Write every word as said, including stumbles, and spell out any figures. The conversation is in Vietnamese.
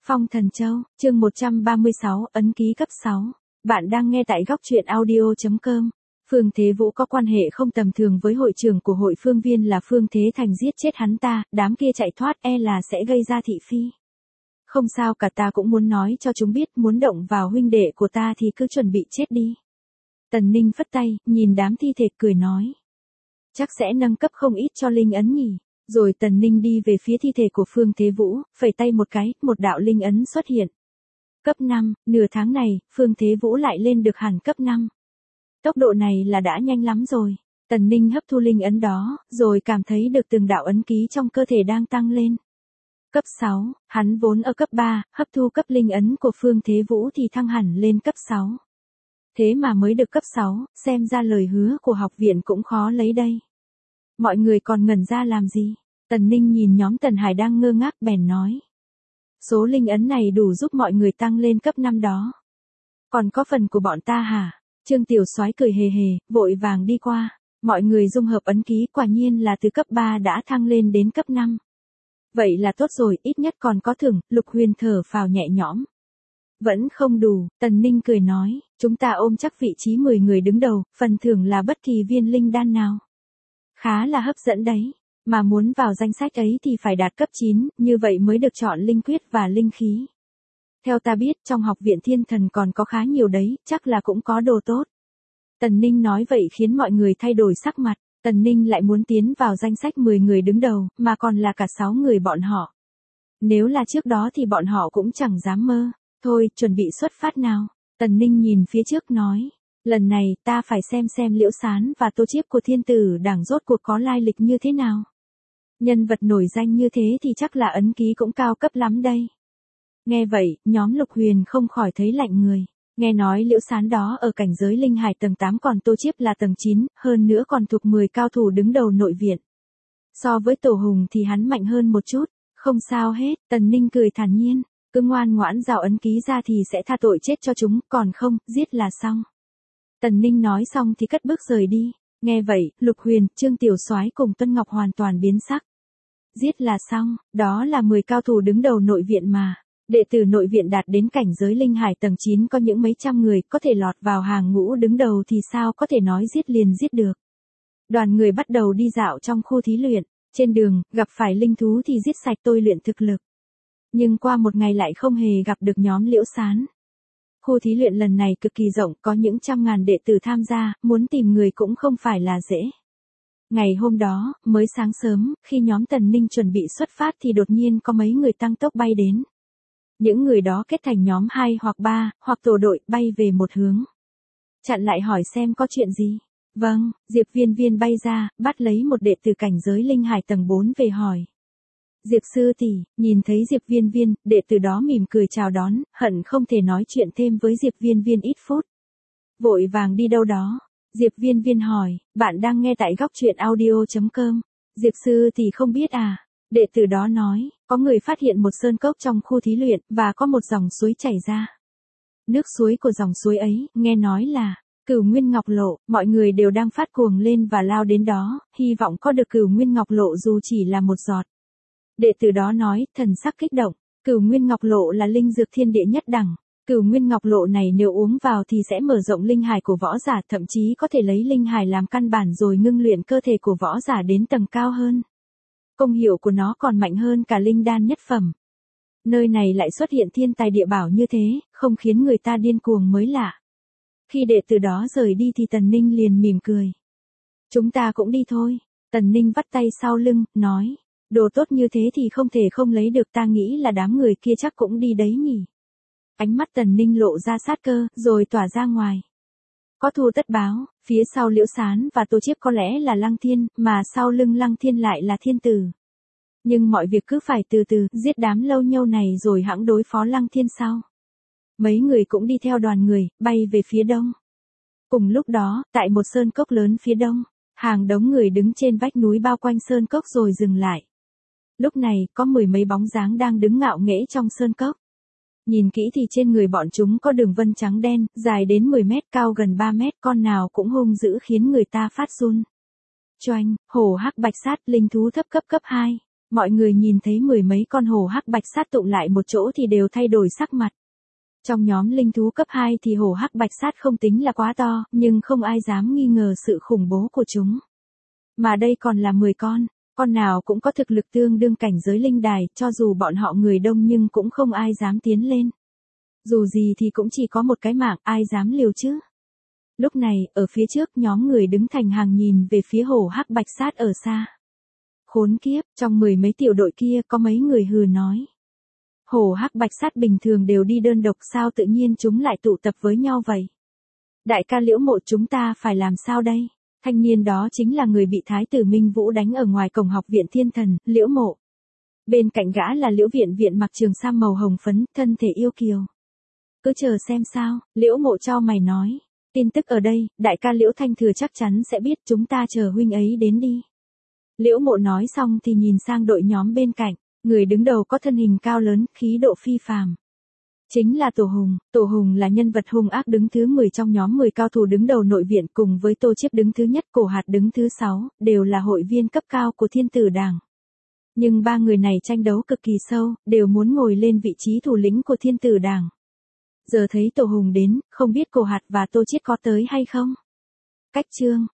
Phong Thần Châu, chương một trăm ba mươi sáu, ấn ký cấp sáu. Bạn đang nghe tại góc truyện audio chấm com. Phương Thế Vũ có quan hệ không tầm thường với hội trưởng của hội Phương Viên là Phương Thế Thành, giết chết hắn ta, đám kia chạy thoát e là sẽ gây ra thị phi. Không sao cả, ta cũng muốn nói cho chúng biết, muốn động vào huynh đệ của ta thì cứ chuẩn bị chết đi. Tần Ninh phất tay, nhìn đám thi thể cười nói. Chắc sẽ nâng cấp không ít cho linh ấn nhỉ. Rồi Tần Ninh đi về phía thi thể của Phương Thế Vũ, phẩy tay một cái, một đạo linh ấn xuất hiện. Cấp năm, nửa tháng này, Phương Thế Vũ lại lên được hẳn cấp năm. Tốc độ này là đã nhanh lắm rồi. Tần Ninh hấp thu linh ấn đó, rồi cảm thấy được từng đạo ấn ký trong cơ thể đang tăng lên. Cấp sáu, hắn vốn ở cấp ba, hấp thu cấp linh ấn của Phương Thế Vũ thì thăng hẳn lên cấp sáu. Thế mà mới được cấp sáu, xem ra lời hứa của học viện cũng khó lấy đây. Mọi người còn ngẩn ra làm gì? Tần Ninh nhìn nhóm Tần Hải đang ngơ ngác bèn nói. Số linh ấn này đủ giúp mọi người tăng lên cấp năm đó. Còn có phần của bọn ta hả? Trương Tiểu Soái cười hề hề, vội vàng đi qua. Mọi người dung hợp ấn ký, quả nhiên là từ cấp ba đã thăng lên đến cấp năm. Vậy là tốt rồi, ít nhất còn có thưởng. Lục Huyền thở phào nhẹ nhõm. Vẫn không đủ, Tần Ninh cười nói, chúng ta ôm chắc vị trí mười người đứng đầu, phần thưởng là bất kỳ viên linh đan nào. Khá là hấp dẫn đấy, mà muốn vào danh sách ấy thì phải đạt cấp chín, như vậy mới được chọn linh quyết và linh khí. Theo ta biết, trong học viện thiên thần còn có khá nhiều đấy, chắc là cũng có đồ tốt. Tần Ninh nói vậy khiến mọi người thay đổi sắc mặt. Tần Ninh lại muốn tiến vào danh sách mười người đứng đầu, mà còn là cả sáu người bọn họ. Nếu là trước đó thì bọn họ cũng chẳng dám mơ. Thôi, chuẩn bị xuất phát nào. Tần Ninh nhìn phía trước nói. Lần này, ta phải xem xem Liễu Sán và Tô Chiếp của thiên tử đảng rốt cuộc có lai lịch như thế nào. Nhân vật nổi danh như thế thì chắc là ấn ký cũng cao cấp lắm đây. Nghe vậy, nhóm Lục Huyền không khỏi thấy lạnh người. Nghe nói Liễu Sán đó ở cảnh giới linh hải tầng tám, còn Tô Chiếp là tầng chín, hơn nữa còn thuộc mười cao thủ đứng đầu nội viện. So với Tổ Hùng thì hắn mạnh hơn một chút, không sao hết, Tần Ninh cười thản nhiên. Cứ ngoan ngoãn rào ấn ký ra thì sẽ tha tội chết cho chúng, còn không, giết là xong. Tần Ninh nói xong thì cất bước rời đi. Nghe vậy, Lục Huyền, Trương Tiểu Soái cùng Tuân Ngọc hoàn toàn biến sắc. Giết là xong, đó là mười cao thủ đứng đầu nội viện mà. Đệ tử nội viện đạt đến cảnh giới linh hải tầng chín có những mấy trăm người, có thể lọt vào hàng ngũ đứng đầu thì sao có thể nói giết liền giết được. Đoàn người bắt đầu đi dạo trong khu thí luyện. Trên đường, gặp phải linh thú thì giết sạch tôi luyện thực lực. Nhưng qua một ngày lại không hề gặp được nhóm Liễu Sán. Khu thí luyện lần này cực kỳ rộng, có những trăm ngàn đệ tử tham gia, muốn tìm người cũng không phải là dễ. Ngày hôm đó, mới sáng sớm, khi nhóm Tần Ninh chuẩn bị xuất phát thì đột nhiên có mấy người tăng tốc bay đến. Những người đó kết thành nhóm hai hoặc ba, hoặc tổ đội, bay về một hướng. Chặn lại hỏi xem có chuyện gì. Vâng, Diệp Viên Viên bay ra, bắt lấy một đệ tử cảnh giới linh hải tầng bốn về hỏi. Diệp sư tỷ, nhìn thấy Diệp Viên Viên, đệ tử đó mỉm cười chào đón, hận không thể nói chuyện thêm với Diệp Viên Viên ít phút. Vội vàng đi đâu đó. Diệp Viên Viên hỏi, bạn đang nghe tại góc truyện audio chấm com. Diệp sư tỷ không biết à? Đệ tử đó nói, có người phát hiện một sơn cốc trong khu thí luyện, và có một dòng suối chảy ra. Nước suối của dòng suối ấy, nghe nói là Cửu Nguyên Ngọc Lộ, mọi người đều đang phát cuồng lên và lao đến đó, hy vọng có được Cửu Nguyên Ngọc Lộ dù chỉ là một giọt. Đệ tử đó nói, thần sắc kích động, Cửu Nguyên Ngọc Lộ là linh dược thiên địa nhất đẳng. Cửu Nguyên Ngọc Lộ này nếu uống vào thì sẽ mở rộng linh hải của võ giả, thậm chí có thể lấy linh hải làm căn bản rồi ngưng luyện cơ thể của võ giả đến tầng cao hơn. Công hiệu của nó còn mạnh hơn cả linh đan nhất phẩm. Nơi này lại xuất hiện thiên tài địa bảo như thế, không khiến người ta điên cuồng mới lạ. Khi đệ tử đó rời đi thì Tần Ninh liền mỉm cười. Chúng ta cũng đi thôi. Tần Ninh vắt tay sau lưng, nói. Đồ tốt như thế thì không thể không lấy được, ta nghĩ là đám người kia chắc cũng đi đấy nhỉ. Ánh mắt Tần Ninh lộ ra sát cơ, rồi tỏa ra ngoài. Có thù tất báo, phía sau Liễu Sán và Tô Chiếp có lẽ là Lăng Thiên, mà sau lưng Lăng Thiên lại là thiên tử. Nhưng mọi việc cứ phải từ từ, giết đám lâu nhâu này rồi hẵng đối phó Lăng Thiên sau. Mấy người cũng đi theo đoàn người, bay về phía đông. Cùng lúc đó, tại một sơn cốc lớn phía đông, hàng đống người đứng trên vách núi bao quanh sơn cốc rồi dừng lại. Lúc này, có mười mấy bóng dáng đang đứng ngạo nghễ trong sơn cốc. Nhìn kỹ thì trên người bọn chúng có đường vân trắng đen, dài đến mười mét, cao gần ba mét, con nào cũng hung dữ khiến người ta phát run. Choanh, hổ hắc bạch sát, linh thú thấp cấp cấp hai. Mọi người nhìn thấy mười mấy con hổ hắc bạch sát tụng lại một chỗ thì đều thay đổi sắc mặt. Trong nhóm linh thú cấp hai thì hổ hắc bạch sát không tính là quá to, nhưng không ai dám nghi ngờ sự khủng bố của chúng. Mà đây còn là mười con, con nào cũng có thực lực tương đương cảnh giới linh đài, cho dù bọn họ người đông nhưng cũng không ai dám tiến lên. Dù gì thì cũng chỉ có một cái mạng, ai dám liều chứ. Lúc này, ở phía trước nhóm người đứng thành hàng nhìn về phía hổ hắc bạch sát ở xa. Khốn kiếp, trong mười mấy tiểu đội kia có mấy người hừ nói. Hổ hắc bạch sát bình thường đều đi đơn độc, sao tự nhiên chúng lại tụ tập với nhau vậy? Đại ca Liễu Mộ, chúng ta phải làm sao đây? Thanh niên đó chính là người bị Thái tử Minh Vũ đánh ở ngoài cổng học viện Thiên Thần, Liễu Mộ. Bên cạnh gã là Liễu Viện Viện mặc trường sam màu hồng phấn, thân thể yêu kiều. Cứ chờ xem sao, Liễu Mộ chau mày nói. Tin tức ở đây, đại ca Liễu Thanh Thừa chắc chắn sẽ biết, chúng ta chờ huynh ấy đến đi. Liễu Mộ nói xong thì nhìn sang đội nhóm bên cạnh, người đứng đầu có thân hình cao lớn, khí độ phi phàm. Chính là Tổ Hùng, Tổ Hùng là nhân vật hung ác đứng thứ mười trong nhóm mười cao thủ đứng đầu nội viện, cùng với Tô Chiếp đứng thứ nhất, Cổ Hạt đứng thứ sáu, đều là hội viên cấp cao của Thiên Tử Đảng. Nhưng ba người này tranh đấu cực kỳ sâu, đều muốn ngồi lên vị trí thủ lĩnh của Thiên Tử Đảng. Giờ thấy Tổ Hùng đến, không biết Cổ Hạt và Tô Chiết có tới hay không? Cách chương